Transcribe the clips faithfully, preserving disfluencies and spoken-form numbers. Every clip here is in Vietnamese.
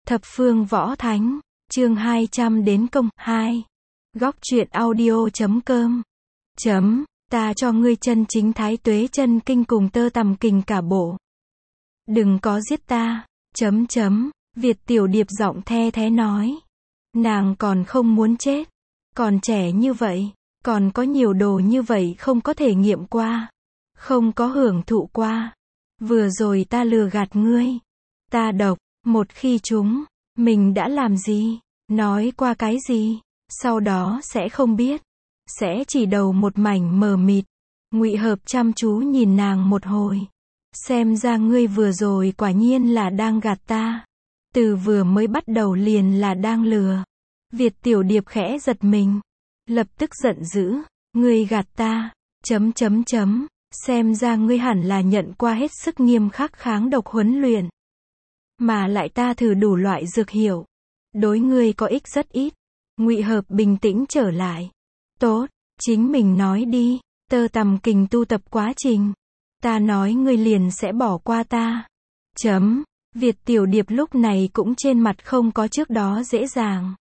Thập phương võ thánh, chương hai trăm đến công, hai. Góc truyện audio chấm com. Chấm, ta cho ngươi chân chính thái tuế chân kinh cùng tơ tằm kình cả bộ. Đừng có giết ta, chấm chấm, Việt tiểu điệp giọng the thế nói. Nàng còn không muốn chết, còn trẻ như vậy, còn có nhiều đồ như vậy không có thể nghiệm qua, không có hưởng thụ qua. Vừa rồi ta lừa gạt ngươi, ta độc, một khi chúng, mình đã làm gì, nói qua cái gì, sau đó sẽ không biết, sẽ chỉ đầu một mảnh mờ mịt. Ngụy Hợp chăm chú nhìn nàng một hồi, xem ra ngươi vừa rồi quả nhiên là đang gạt ta, từ vừa mới bắt đầu liền là đang lừa. Việt tiểu điệp khẽ giật mình, lập tức giận dữ, ngươi gạt ta, chấm chấm chấm, xem ra ngươi hẳn là nhận qua hết sức nghiêm khắc kháng độc huấn luyện, mà lại ta thử đủ loại dược hiệu, đối ngươi có ích rất ít. Ngụy Hợp bình tĩnh trở lại. Tốt, chính mình nói đi, tơ tằm kình tu tập quá trình, ta nói ngươi liền sẽ bỏ qua ta. Chấm, Việt tiểu điệp lúc này cũng trên mặt không có trước đó dễ dàng.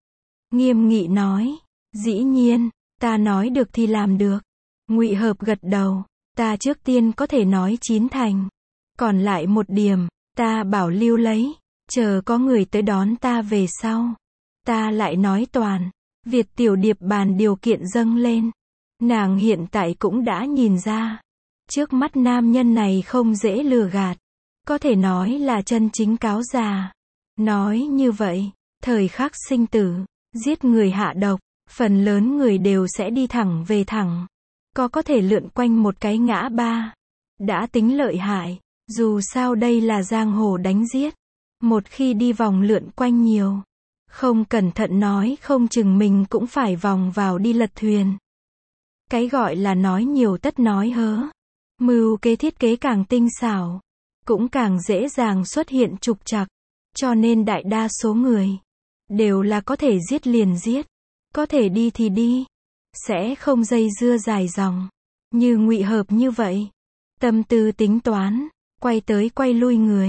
Nghiêm nghị nói, dĩ nhiên, ta nói được thì làm được. Ngụy Hợp gật đầu, ta trước tiên có thể nói chín thành, còn lại một điểm, ta bảo lưu lấy, chờ có người tới đón ta về sau, ta lại nói toàn. Việt tiểu điệp bàn điều kiện dâng lên. Nàng hiện tại cũng đã nhìn ra, trước mắt nam nhân này không dễ lừa gạt, có thể nói là chân chính cáo già. Nói như vậy, thời khắc sinh tử, giết người hạ độc, phần lớn người đều sẽ đi thẳng về thẳng, có có thể lượn quanh một cái ngã ba, đã tính lợi hại. Dù sao đây là giang hồ đánh giết, một khi đi vòng lượn quanh nhiều, không cẩn thận nói không chừng mình cũng phải vòng vào đi lật thuyền. Cái gọi là nói nhiều tất nói hớ, mưu kế thiết kế càng tinh xảo, cũng càng dễ dàng xuất hiện trục trặc, cho nên đại đa số người đều là có thể giết liền giết, có thể đi thì đi, sẽ không dây dưa dài dòng. Như Ngụy Hợp như vậy, tâm tư tính toán, quay tới quay lui người,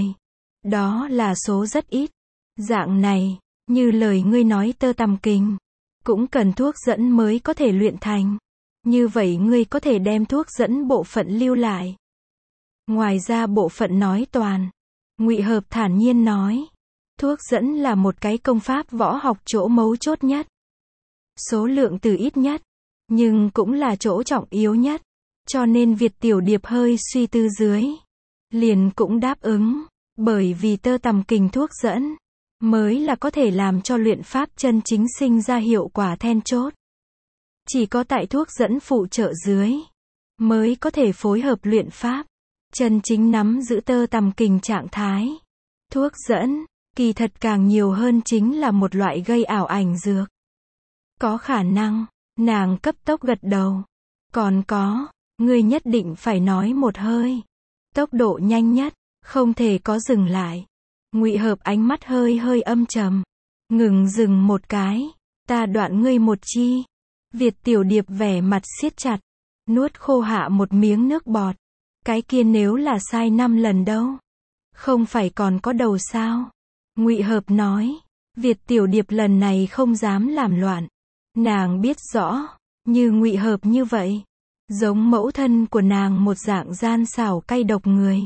đó là số rất ít. Dạng này, như lời ngươi nói tơ tằm kình, cũng cần thuốc dẫn mới có thể luyện thành. Như vậy ngươi có thể đem thuốc dẫn bộ phận lưu lại. Ngoài ra bộ phận nói toàn. Ngụy Hợp thản nhiên nói, thuốc dẫn là một cái công pháp võ học chỗ mấu chốt nhất, số lượng từ ít nhất, nhưng cũng là chỗ trọng yếu nhất. Cho nên Việt tiểu điệp hơi suy tư dưới, liền cũng đáp ứng, bởi vì tơ tằm kình thuốc dẫn mới là có thể làm cho luyện pháp chân chính sinh ra hiệu quả then chốt. Chỉ có tại thuốc dẫn phụ trợ dưới, mới có thể phối hợp luyện pháp, chân chính nắm giữ tơ tằm kình trạng thái. Thuốc dẫn, kỳ thật càng nhiều hơn chính là một loại gây ảo ảnh dược. Có khả năng, nàng cấp tốc gật đầu. Còn có, ngươi nhất định phải nói một hơi, tốc độ nhanh nhất, không thể có dừng lại. Ngụy Hợp ánh mắt hơi hơi âm trầm, ngừng dừng một cái, ta đoạn ngươi một chi. Việt tiểu điệp vẻ mặt siết chặt, nuốt khô hạ một miếng nước bọt. Cái kia nếu là sai năm lần đâu, không phải còn có đầu sao? Ngụy Hợp nói, Việt tiểu điệp lần này không dám làm loạn. Nàng biết rõ, như Ngụy Hợp như vậy, giống mẫu thân của nàng một dạng gian xảo cay độc người,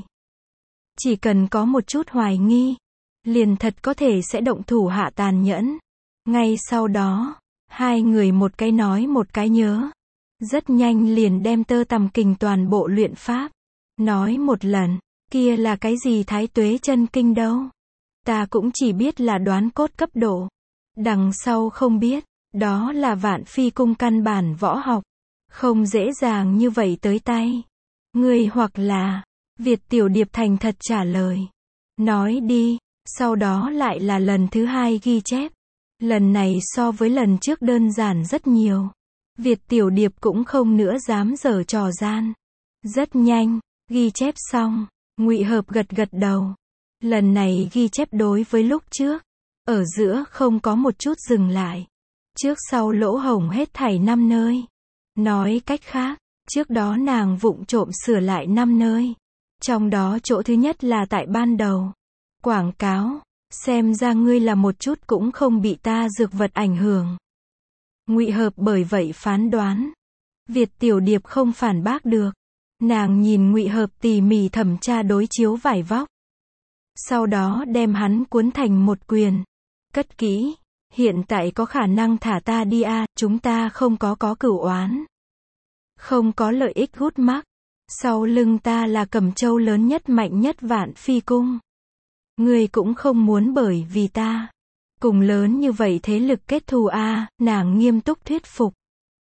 chỉ cần có một chút hoài nghi, liền thật có thể sẽ động thủ hạ tàn nhẫn. Ngay sau đó, hai người một cái nói một cái nhớ, rất nhanh liền đem tơ tằm kình toàn bộ luyện pháp. Nói một lần, kia là cái gì thái tuế chân kinh đâu? Ta cũng chỉ biết là đoán cốt cấp độ, đằng sau không biết, đó là vạn phi cung căn bản võ học, không dễ dàng như vậy tới tay. Ngươi hoặc là, Việt tiểu điệp thành thật trả lời. Nói đi, sau đó lại là lần thứ hai ghi chép. Lần này so với lần trước đơn giản rất nhiều. Việt tiểu điệp cũng không nữa dám giở trò gian. Rất nhanh, ghi chép xong, Ngụy Hợp gật gật đầu. Lần này ghi chép đối với lúc trước, ở giữa không có một chút dừng lại. Trước sau lỗ hổng hết thảy năm nơi. Nói cách khác, trước đó nàng vụng trộm sửa lại năm nơi. Trong đó chỗ thứ nhất là tại ban đầu, quảng cáo, Xem ra ngươi là một chút cũng không bị ta dược vật ảnh hưởng. Ngụy Hợp bởi vậy phán đoán. Việt Tiểu Điệp không phản bác được. Nàng nhìn Ngụy Hợp tỉ mỉ thẩm tra đối chiếu vải vóc. Sau đó đem hắn cuốn thành một quyền. Cất kỹ. Hiện tại có khả năng thả ta đi à, chúng ta không có có cửu oán. Không có lợi ích hút mắc. Sau lưng ta là Cẩm Châu lớn nhất mạnh nhất Vạn Phi Cung. Ngươi cũng không muốn bởi vì ta. Cùng lớn như vậy thế lực kết thù à, nàng nghiêm túc thuyết phục.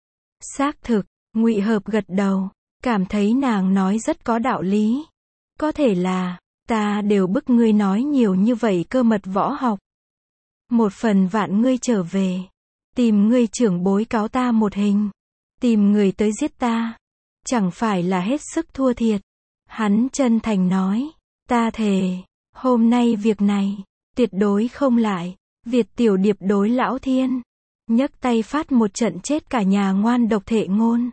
Xác thực, Ngụy Hợp gật đầu, cảm thấy nàng nói rất có đạo lý. Có thể là, ta đều bức ngươi nói nhiều như vậy cơ mật võ học. Một phần vạn ngươi trở về, tìm ngươi trưởng bối cáo ta một hình, tìm người tới giết ta, chẳng phải là hết sức thua thiệt. Hắn chân thành nói, ta thề, hôm nay việc này, tuyệt đối không lại. Việt Tiểu Điệp đối Lão Thiên, nhấc tay phát một trận chết cả nhà ngoan độc thệ ngôn.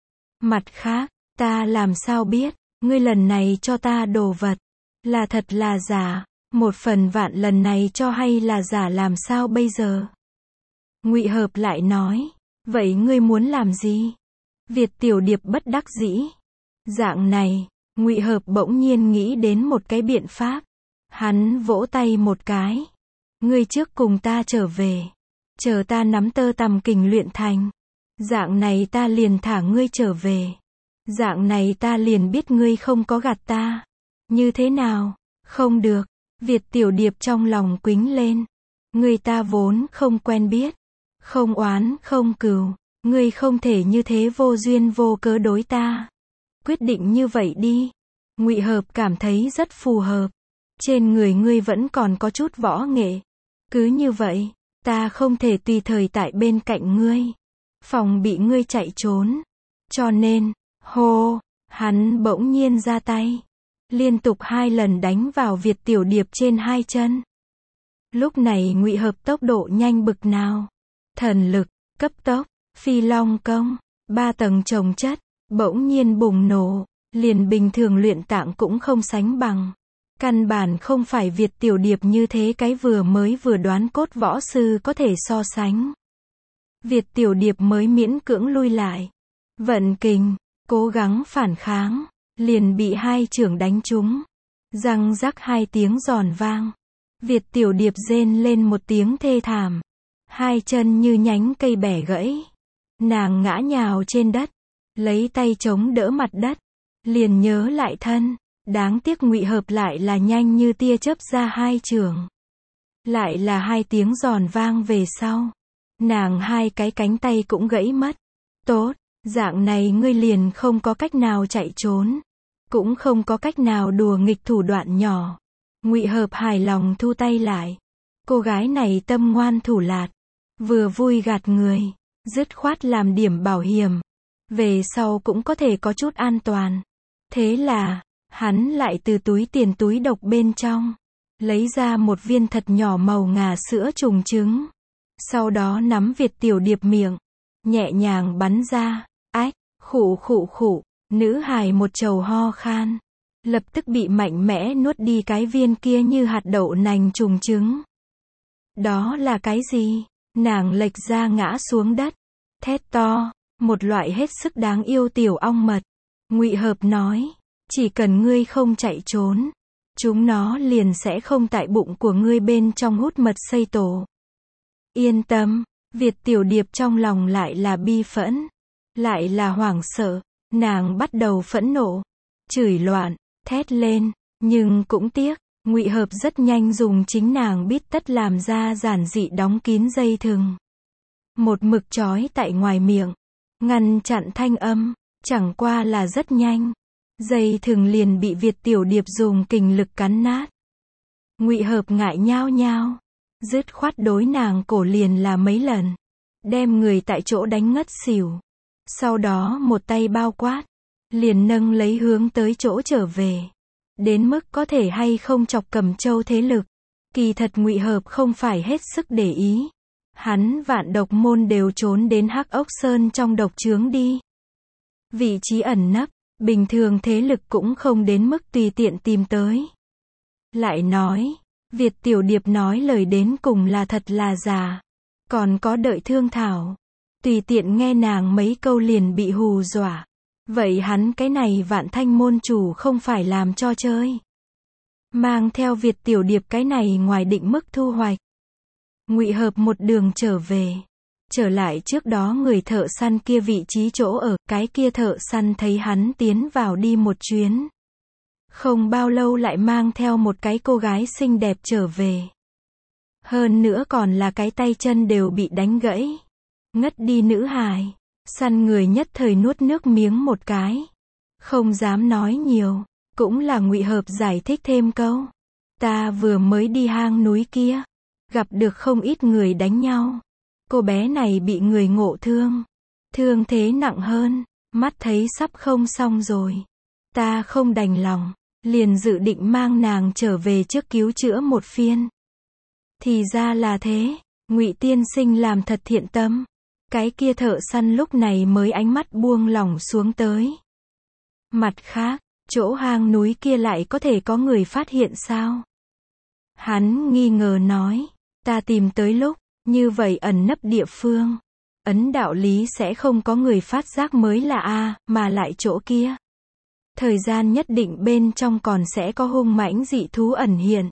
Mặt khác, ta làm sao biết, ngươi lần này cho ta đồ vật, là thật là giả, một phần vạn lần này cho hay là giả làm sao bây giờ? Ngụy Hợp lại nói, vậy ngươi muốn làm gì? Việt Tiểu Điệp bất đắc dĩ. Dạng này, Ngụy Hợp bỗng nhiên nghĩ đến một cái biện pháp. Hắn vỗ tay một cái. Ngươi trước cùng ta trở về. Chờ ta nắm tơ tằm kình luyện thành. Dạng này ta liền thả ngươi trở về. Dạng này ta liền biết ngươi không có gạt ta. Như thế nào? Không được. Việt Tiểu Điệp trong lòng quính lên. Ngươi ta vốn không quen biết. Không oán không cừu. Ngươi không thể như thế vô duyên vô cớ đối ta. Quyết định như vậy đi. Ngụy Hợp cảm thấy rất phù hợp. Trên người ngươi vẫn còn có chút võ nghệ. Cứ như vậy, ta không thể tùy thời tại bên cạnh ngươi. Phòng bị ngươi chạy trốn. Cho nên, hô, hắn bỗng nhiên ra tay. Liên tục hai lần đánh vào Việt Tiểu Điệp trên hai chân. Lúc này Ngụy Hợp tốc độ nhanh bực nào. Thần lực, cấp tốc, phi long công, ba tầng chồng chất, bỗng nhiên bùng nổ, liền bình thường luyện tạng cũng không sánh bằng. Căn bản không phải Việt Tiểu Điệp như thế cái vừa mới vừa đoán cốt võ sư có thể so sánh. Việt Tiểu Điệp mới miễn cưỡng lui lại. Vận kình, cố gắng phản kháng, liền bị hai chưởng đánh trúng. Răng rắc hai tiếng giòn vang. Việt Tiểu Điệp rên lên một tiếng thê thảm. Hai chân như nhánh cây bẻ gãy. Nàng ngã nhào trên đất, lấy tay chống đỡ mặt đất, liền nhớ lại thân. Đáng tiếc Ngụy Hợp lại là nhanh như tia chớp ra hai chưởng. Lại là hai tiếng giòn vang về sau. Nàng hai cái cánh tay cũng gãy mất. Tốt, dạng này ngươi liền không có cách nào chạy trốn. Cũng không có cách nào đùa nghịch thủ đoạn nhỏ. Ngụy Hợp hài lòng thu tay lại. Cô gái này tâm ngoan thủ lạt. Vừa vui gạt người. Dứt khoát làm điểm bảo hiểm. Về sau cũng có thể có chút an toàn. Thế là, hắn lại từ túi tiền túi độc bên trong, lấy ra một viên thật nhỏ màu ngà sữa trùng trứng. Sau đó nắm Việt Tiểu Điệp miệng, nhẹ nhàng bắn ra. Ách, khụ khụ khụ, nữ hài một trầu ho khan. Lập tức bị mạnh mẽ nuốt đi cái viên kia như hạt đậu nành trùng trứng. Đó là cái gì? Nàng lệch ra ngã xuống đất. Thét to, một loại hết sức đáng yêu tiểu ong mật. Ngụy Hợp nói, chỉ cần ngươi không chạy trốn, chúng nó liền sẽ không tại bụng của ngươi bên trong hút mật xây tổ. Yên tâm, Việt Tiểu Điệp trong lòng lại là bi phẫn, lại là hoảng sợ, nàng bắt đầu phẫn nộ, chửi loạn, thét lên, nhưng cũng tiếc, Ngụy Hợp rất nhanh dùng chính nàng biết tất làm ra giản dị đóng kín dây thừng. Một mực trói tại ngoài miệng, ngăn chặn thanh âm, chẳng qua là rất nhanh. Dây thừng liền bị Việt Tiểu Điệp dùng kình lực cắn nát. Ngụy Hợp ngại nhao nhao, dứt khoát đối nàng cổ liền là mấy lần, đem người tại chỗ đánh ngất xỉu. Sau đó một tay bao quát, liền nâng lấy hướng tới chỗ trở về. Đến mức có thể hay không chọc Cẩm Châu thế lực, kỳ thật Ngụy Hợp không phải hết sức để ý. Hắn Vạn Độc môn đều trốn đến Hắc Ốc Sơn trong độc trướng đi. Vị trí ẩn nấp, bình thường thế lực cũng không đến mức tùy tiện tìm tới. Lại nói, Việt Tiểu Điệp nói lời đến cùng là thật là giả. Còn có đợi thương thảo. Tùy tiện nghe nàng mấy câu liền bị hù dọa. Vậy hắn cái này Vạn Thanh môn chủ không phải làm cho chơi. Mang theo Việt Tiểu Điệp cái này ngoài định mức thu hoạch. Ngụy Hợp một đường trở về. Trở lại trước đó người thợ săn kia vị trí chỗ ở, cái kia thợ săn thấy hắn tiến vào đi một chuyến. Không bao lâu lại mang theo một cái cô gái xinh đẹp trở về. Hơn nữa còn là cái tay chân đều bị đánh gãy. Ngất đi nữ hài. Săn người nhất thời nuốt nước miếng một cái. Không dám nói nhiều. Cũng là Ngụy Hợp giải thích thêm câu. Ta vừa mới đi hang núi kia. Gặp được không ít người đánh nhau. Cô bé này bị người ngộ thương. Thương thế nặng hơn. Mắt thấy sắp không xong rồi. Ta không đành lòng. Liền dự định mang nàng trở về trước cứu chữa một phiên. Thì ra là thế. Ngụy tiên sinh làm thật thiện tâm. Cái kia thợ săn lúc này mới ánh mắt buông lỏng xuống tới. Mặt khác, chỗ hang núi kia lại có thể có người phát hiện sao? Hắn nghi ngờ nói. Ta tìm tới lúc, như vậy ẩn nấp địa phương. Ấn đạo lý sẽ không có người phát giác mới là a, mà lại chỗ kia. Thời gian nhất định bên trong còn sẽ có hung mãnh dị thú ẩn hiện.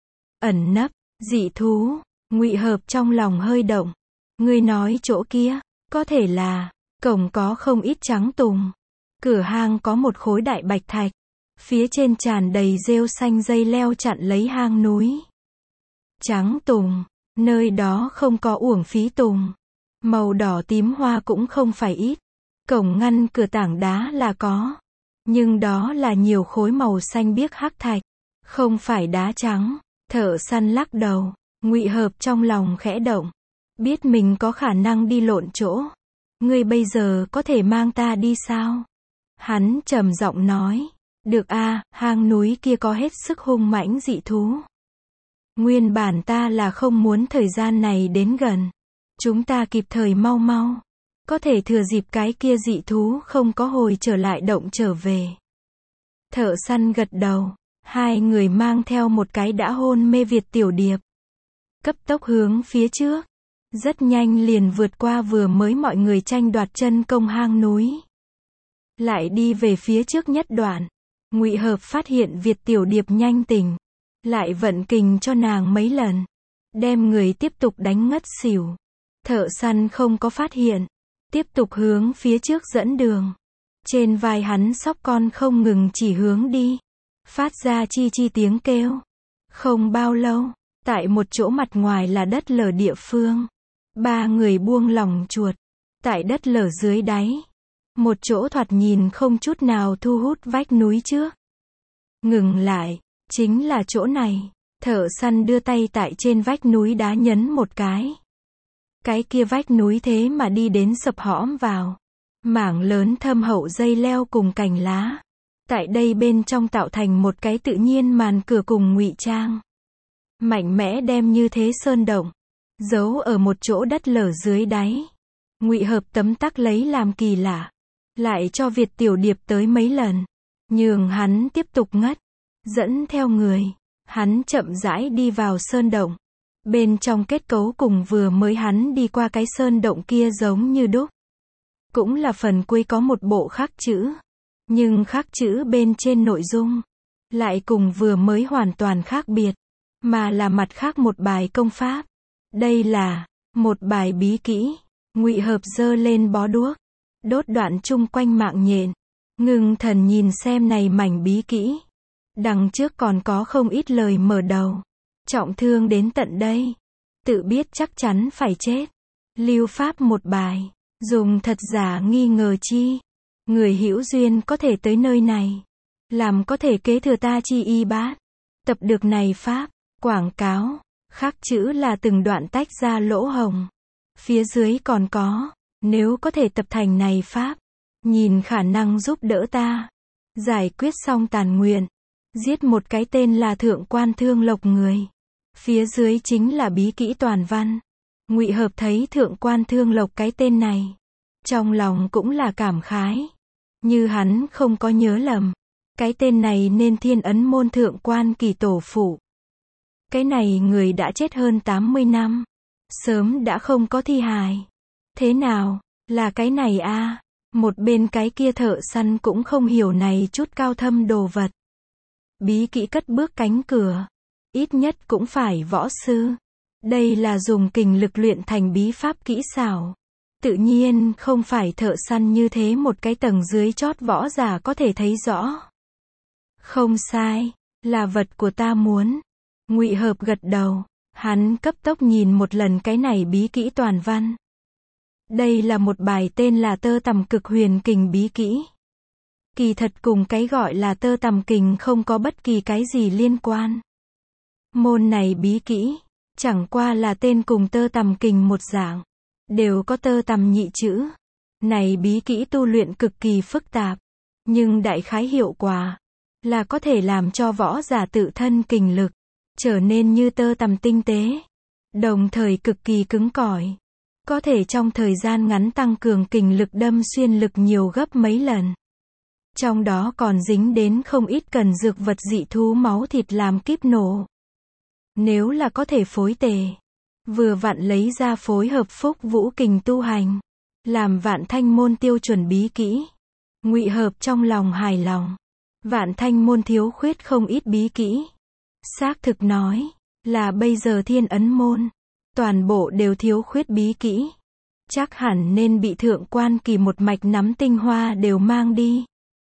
Ẩn nấp, dị thú, Ngụy Hợp trong lòng hơi động. Ngươi nói chỗ kia, có thể là, cổng có không ít trắng tùng. Cửa hang có một khối đại bạch thạch. Phía trên tràn đầy rêu xanh dây leo chặn lấy hang núi. Trắng tùng, nơi đó không có uổng phí tùng. Màu đỏ tím hoa cũng không phải ít. Cổng ngăn cửa tảng đá là có. Nhưng đó là nhiều khối màu xanh biếc hắc thạch. Không phải đá trắng. Thợ săn lắc đầu. Ngụy Hợp trong lòng khẽ động. Biết mình có khả năng đi lộn chỗ. Ngươi bây giờ có thể mang ta đi sao? Hắn trầm giọng nói. Được a, hang núi kia có hết sức hung mãnh dị thú. Nguyên bản ta là không muốn thời gian này đến gần. Chúng ta kịp thời mau mau. Có thể thừa dịp cái kia dị thú không có hồi trở lại động trở về. Thợ săn gật đầu. Hai người mang theo một cái đã hôn mê Việt Tiểu Điệp. Cấp tốc hướng phía trước. Rất nhanh liền vượt qua vừa mới mọi người tranh đoạt chân công hang núi. Lại đi về phía trước nhất đoạn. Ngụy Hợp phát hiện Việt Tiểu Điệp nhanh tỉnh. Lại vận kình cho nàng mấy lần. Đem người tiếp tục đánh ngất xỉu. Thợ săn không có phát hiện. Tiếp tục hướng phía trước dẫn đường. Trên vai hắn sóc con không ngừng chỉ hướng đi. Phát ra chi chi tiếng kêu. Không bao lâu. Tại một chỗ mặt ngoài là đất lở địa phương. Ba người buông lỏng chuột. Tại đất lở dưới đáy. Một chỗ thoạt nhìn không chút nào thu hút vách núi trước. Ngừng lại. Chính là chỗ này. Thợ săn đưa tay tại trên vách núi đá nhấn một cái. Cái kia vách núi thế mà đi đến sập hõm vào. Mảng lớn thâm hậu dây leo cùng cành lá. Tại đây bên trong tạo thành một cái tự nhiên màn cửa cùng ngụy trang. Mạnh mẽ đem như thế sơn động. Giấu ở một chỗ đất lở dưới đáy. Ngụy Hợp tấm tắc lấy làm kỳ lạ. Lại cho Việt Tiểu Điệp tới mấy lần. Nhường hắn tiếp tục ngất. Dẫn theo người. Hắn chậm rãi đi vào sơn động. Bên trong kết cấu cùng vừa mới hắn đi qua cái sơn động kia giống như đúc. Cũng là phần cuối có một bộ khắc chữ. Nhưng khắc chữ bên trên nội dung. Lại cùng vừa mới hoàn toàn khác biệt. Mà là mặt khác một bài công pháp. Đây là một bài bí kỹ. Ngụy Hợp giơ lên bó đuốc. Đốt đoạn chung quanh mạng nhện. Ngưng thần nhìn xem này mảnh bí kỹ. Đằng trước còn có không ít lời mở đầu. Trọng thương đến tận đây. Tự biết chắc chắn phải chết. Lưu pháp một bài. Dùng thật giả nghi ngờ chi. Người hữu duyên có thể tới nơi này. Làm có thể kế thừa ta chi y bát. Tập được này pháp. Quảng cáo. Khắc chữ là từng đoạn tách ra lỗ hồng. Phía dưới còn có. Nếu có thể tập thành này pháp. Nhìn khả năng giúp đỡ ta. Giải quyết xong tàn nguyện. Giết một cái tên là Thượng Quan Thương Lộc người. Phía dưới chính là bí kỹ toàn văn. Ngụy Hợp thấy Thượng Quan Thương Lộc cái tên này. Trong lòng cũng là cảm khái. Như hắn không có nhớ lầm. Cái tên này nên Thiên Ấn môn Thượng Quan Kỳ tổ phụ. Cái này người đã chết hơn tám mươi năm. Sớm đã không có thi hài. Thế nào, là cái này a? Một bên cái kia thợ săn cũng không hiểu này chút cao thâm đồ vật. Bí kỹ cất bước cánh cửa. Ít nhất cũng phải võ sư. Đây là dùng kình lực luyện thành bí pháp kỹ xảo. Tự nhiên không phải thợ săn như thế một cái tầng dưới chót võ giả có thể thấy rõ. Không sai, là vật của ta muốn. Ngụy Hợp gật đầu, hắn cấp tốc nhìn một lần cái này bí kỹ toàn văn. Đây là một bài tên là Tơ Tằm Cực Huyền Kình bí kỹ. Kỳ thật cùng cái gọi là tơ tằm kình không có bất kỳ cái gì liên quan. Môn này bí kỹ, chẳng qua là tên cùng tơ tằm kình một dạng, đều có tơ tằm nhị chữ. Này bí kỹ tu luyện cực kỳ phức tạp, nhưng đại khái hiệu quả là có thể làm cho võ giả tự thân kình lực trở nên như tơ tằm tinh tế, đồng thời cực kỳ cứng cỏi, có thể trong thời gian ngắn tăng cường kình lực đâm xuyên lực nhiều gấp mấy lần. Trong đó còn dính đến không ít cần dược vật dị thú máu thịt làm kíp nổ. Nếu là có thể phối tề, vừa vặn lấy ra phối hợp phúc vũ kình tu hành, làm Vạn Thanh môn tiêu chuẩn bí kỹ. Ngụy Hợp trong lòng hài lòng. Vạn Thanh môn thiếu khuyết không ít bí kỹ. Xác thực nói, là bây giờ Thiên Ấn môn, toàn bộ đều thiếu khuyết bí kỹ. Chắc hẳn nên bị thượng quan kỳ một mạch nắm tinh hoa đều mang đi.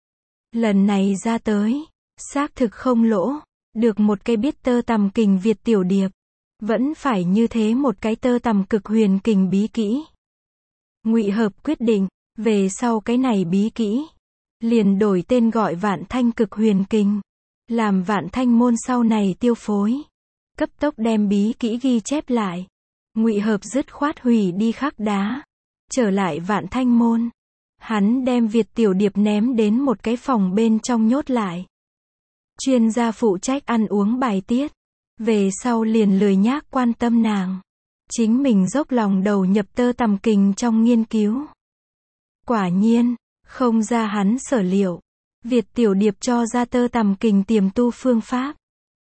Lần này ra tới, xác thực không lỗ, được một cái biết tơ tằm kình Việt tiểu điệp, vẫn phải như thế một cái tơ tằm cực huyền kình bí kỹ. Ngụy Hợp quyết định, về sau cái này bí kỹ, liền đổi tên gọi Vạn Thanh Cực Huyền Kình, làm Vạn Thanh môn sau này tiêu phối, cấp tốc đem bí kỹ ghi chép lại. Ngụy Hợp dứt khoát hủy đi khắc đá, trở lại Vạn Thanh môn. Hắn đem Việt tiểu điệp ném đến một cái phòng bên trong nhốt lại. Chuyên gia phụ trách ăn uống bài tiết. Về sau liền lười nhác quan tâm nàng. Chính mình dốc lòng đầu nhập tơ tằm kình trong nghiên cứu. Quả nhiên, không ra hắn sở liệu. Việt tiểu điệp cho ra tơ tằm kình tiềm tu phương pháp.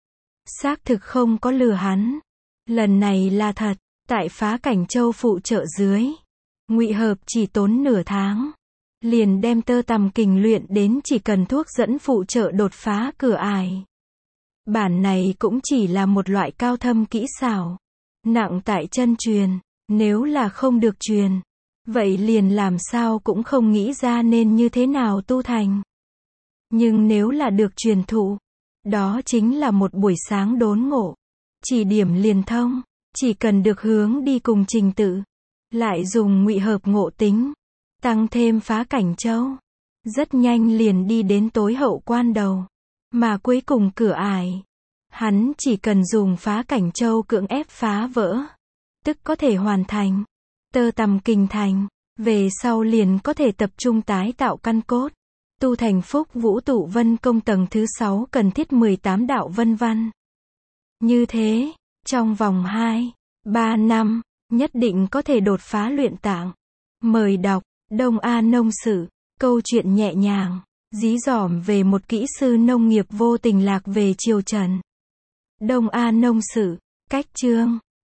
Xác thực không có lừa hắn. Lần này là thật, tại Phá Cảnh Châu phụ trợ dưới. Ngụy Hợp chỉ tốn nửa tháng. Liền đem tơ tằm kình luyện đến chỉ cần thuốc dẫn phụ trợ đột phá cửa ải. Bản này cũng chỉ là một loại cao thâm kỹ xảo. Nặng tại chân truyền, nếu là không được truyền, vậy liền làm sao cũng không nghĩ ra nên như thế nào tu thành. Nhưng nếu là được truyền thụ, đó chính là một buổi sáng đốn ngộ. Chỉ điểm liền thông, chỉ cần được hướng đi cùng trình tự. Lại dùng Ngụy Hợp ngộ tính, tăng thêm Phá Cảnh Châu. Rất nhanh liền đi đến tối hậu quan đầu. Mà cuối cùng cửa ải, hắn chỉ cần dùng Phá Cảnh Châu cưỡng ép phá vỡ, tức có thể hoàn thành. Tơ tằm kình thành, về sau liền có thể tập trung tái tạo căn cốt. Tu thành phúc vũ tụ vân công tầng thứ sáu cần thiết mười tám đạo vân văn. Như thế, trong vòng hai, ba năm, nhất định có thể đột phá luyện tạng. Mời đọc, Đông A Nông Sự, câu chuyện nhẹ nhàng, dí dỏm về một kỹ sư nông nghiệp vô tình lạc về triều Trần. Đông A Nông Sự, cách chương.